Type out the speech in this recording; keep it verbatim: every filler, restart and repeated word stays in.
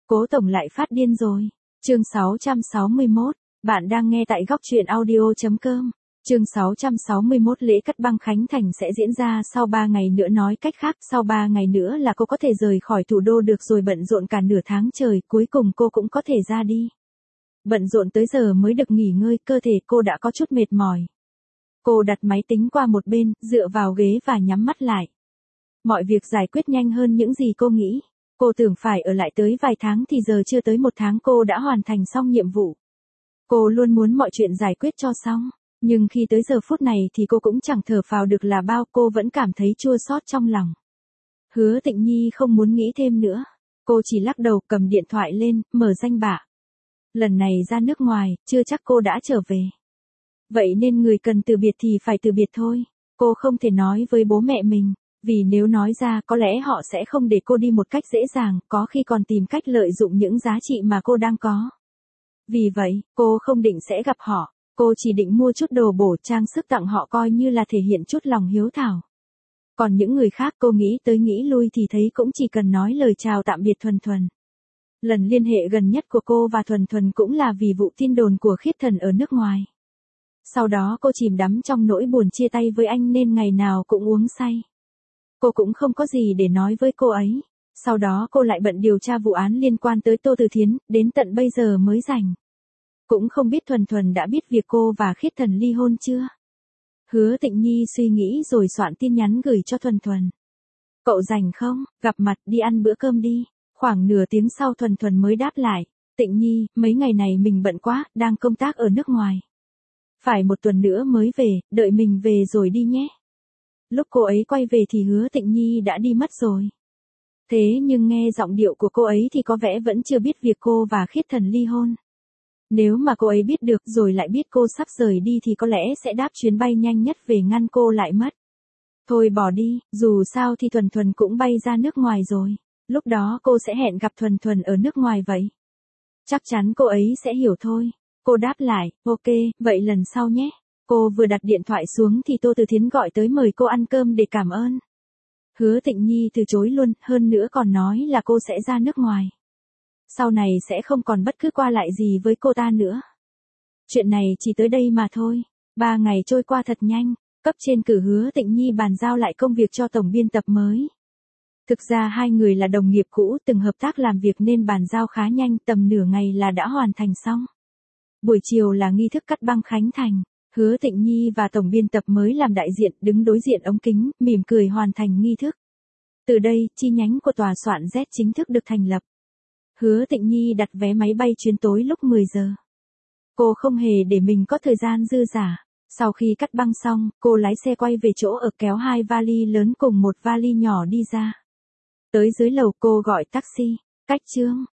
Cố tổng lại phát điên rồi. Chương sáu trăm sáu mươi mốt, bạn đang nghe tại góc truyện audio chấm com. Chương sáu trăm sáu mươi mốt lễ cắt băng khánh thành sẽ diễn ra sau ba ngày nữa, nói cách khác, sau ba ngày nữa là cô có thể rời khỏi thủ đô được rồi. Bận rộn cả nửa tháng trời, cuối cùng cô cũng có thể ra đi. Bận rộn tới giờ mới được nghỉ ngơi, cơ thể cô đã có chút mệt mỏi. Cô đặt máy tính qua một bên, dựa vào ghế và nhắm mắt lại. Mọi việc giải quyết nhanh hơn những gì cô nghĩ. Cô tưởng phải ở lại tới vài tháng thì giờ chưa tới một tháng cô đã hoàn thành xong nhiệm vụ. Cô luôn muốn mọi chuyện giải quyết cho xong, nhưng khi tới giờ phút này thì cô cũng chẳng thở phào được là bao, cô vẫn cảm thấy chua xót trong lòng. Hứa Tịnh Nhi không muốn nghĩ thêm nữa. Cô chỉ lắc đầu, cầm điện thoại lên, mở danh bạ. Lần này ra nước ngoài, chưa chắc cô đã trở về. Vậy nên người cần từ biệt thì phải từ biệt thôi. Cô không thể nói với bố mẹ mình, vì nếu nói ra có lẽ họ sẽ không để cô đi một cách dễ dàng, có khi còn tìm cách lợi dụng những giá trị mà cô đang có. Vì vậy, cô không định sẽ gặp họ, cô chỉ định mua chút đồ bổ trang sức tặng họ coi như là thể hiện chút lòng hiếu thảo. Còn những người khác cô nghĩ tới nghĩ lui thì thấy cũng chỉ cần nói lời chào tạm biệt Thuần Thuần. Lần liên hệ gần nhất của cô và Thuần Thuần cũng là vì vụ tin đồn của Khiết Thần ở nước ngoài. Sau đó cô chìm đắm trong nỗi buồn chia tay với anh nên ngày nào cũng uống say. Cô cũng không có gì để nói với cô ấy. Sau đó cô lại bận điều tra vụ án liên quan tới Tô Từ Thiến, đến tận bây giờ mới rảnh. Cũng không biết Thuần Thuần đã biết việc cô và Khiết Thần ly hôn chưa? Hứa Tịnh Nhi suy nghĩ rồi soạn tin nhắn gửi cho Thuần Thuần. Cậu rảnh không, gặp mặt đi ăn bữa cơm đi. Khoảng nửa tiếng sau Thuần Thuần mới đáp lại. Tịnh Nhi, mấy ngày này mình bận quá, đang công tác ở nước ngoài. Phải một tuần nữa mới về, đợi mình về rồi đi nhé. Lúc cô ấy quay về thì Hứa Tịnh Nhi đã đi mất rồi. Thế nhưng nghe giọng điệu của cô ấy thì có vẻ vẫn chưa biết việc cô và Khiết Thần ly hôn. Nếu mà cô ấy biết được rồi lại biết cô sắp rời đi thì có lẽ sẽ đáp chuyến bay nhanh nhất về ngăn cô lại mất. Thôi bỏ đi, dù sao thì Thuần Thuần cũng bay ra nước ngoài rồi. Lúc đó cô sẽ hẹn gặp Thuần Thuần ở nước ngoài vậy. Chắc chắn cô ấy sẽ hiểu thôi. Cô đáp lại, ok, vậy lần sau nhé. Cô vừa đặt điện thoại xuống thì Tô Từ Thiến gọi tới mời cô ăn cơm để cảm ơn. Hứa Tịnh Nhi từ chối luôn, hơn nữa còn nói là cô sẽ ra nước ngoài. Sau này sẽ không còn bất cứ qua lại gì với cô ta nữa. Chuyện này chỉ tới đây mà thôi. Ba ngày trôi qua thật nhanh, cấp trên cử Hứa Tịnh Nhi bàn giao lại công việc cho tổng biên tập mới. Thực ra hai người là đồng nghiệp cũ từng hợp tác làm việc nên bàn giao khá nhanh, tầm nửa ngày là đã hoàn thành xong. Buổi chiều là nghi thức cắt băng khánh thành. Hứa Tịnh Nhi và tổng biên tập mới làm đại diện đứng đối diện ống kính, mỉm cười hoàn thành nghi thức. Từ đây, chi nhánh của tòa soạn Z chính thức được thành lập. Hứa Tịnh Nhi đặt vé máy bay chuyến tối lúc mười giờ. Cô không hề để mình có thời gian dư dả. Sau khi cắt băng xong, cô lái xe quay về chỗ ở, kéo hai vali lớn cùng một vali nhỏ đi ra. Tới dưới lầu cô gọi taxi. Cách Trương,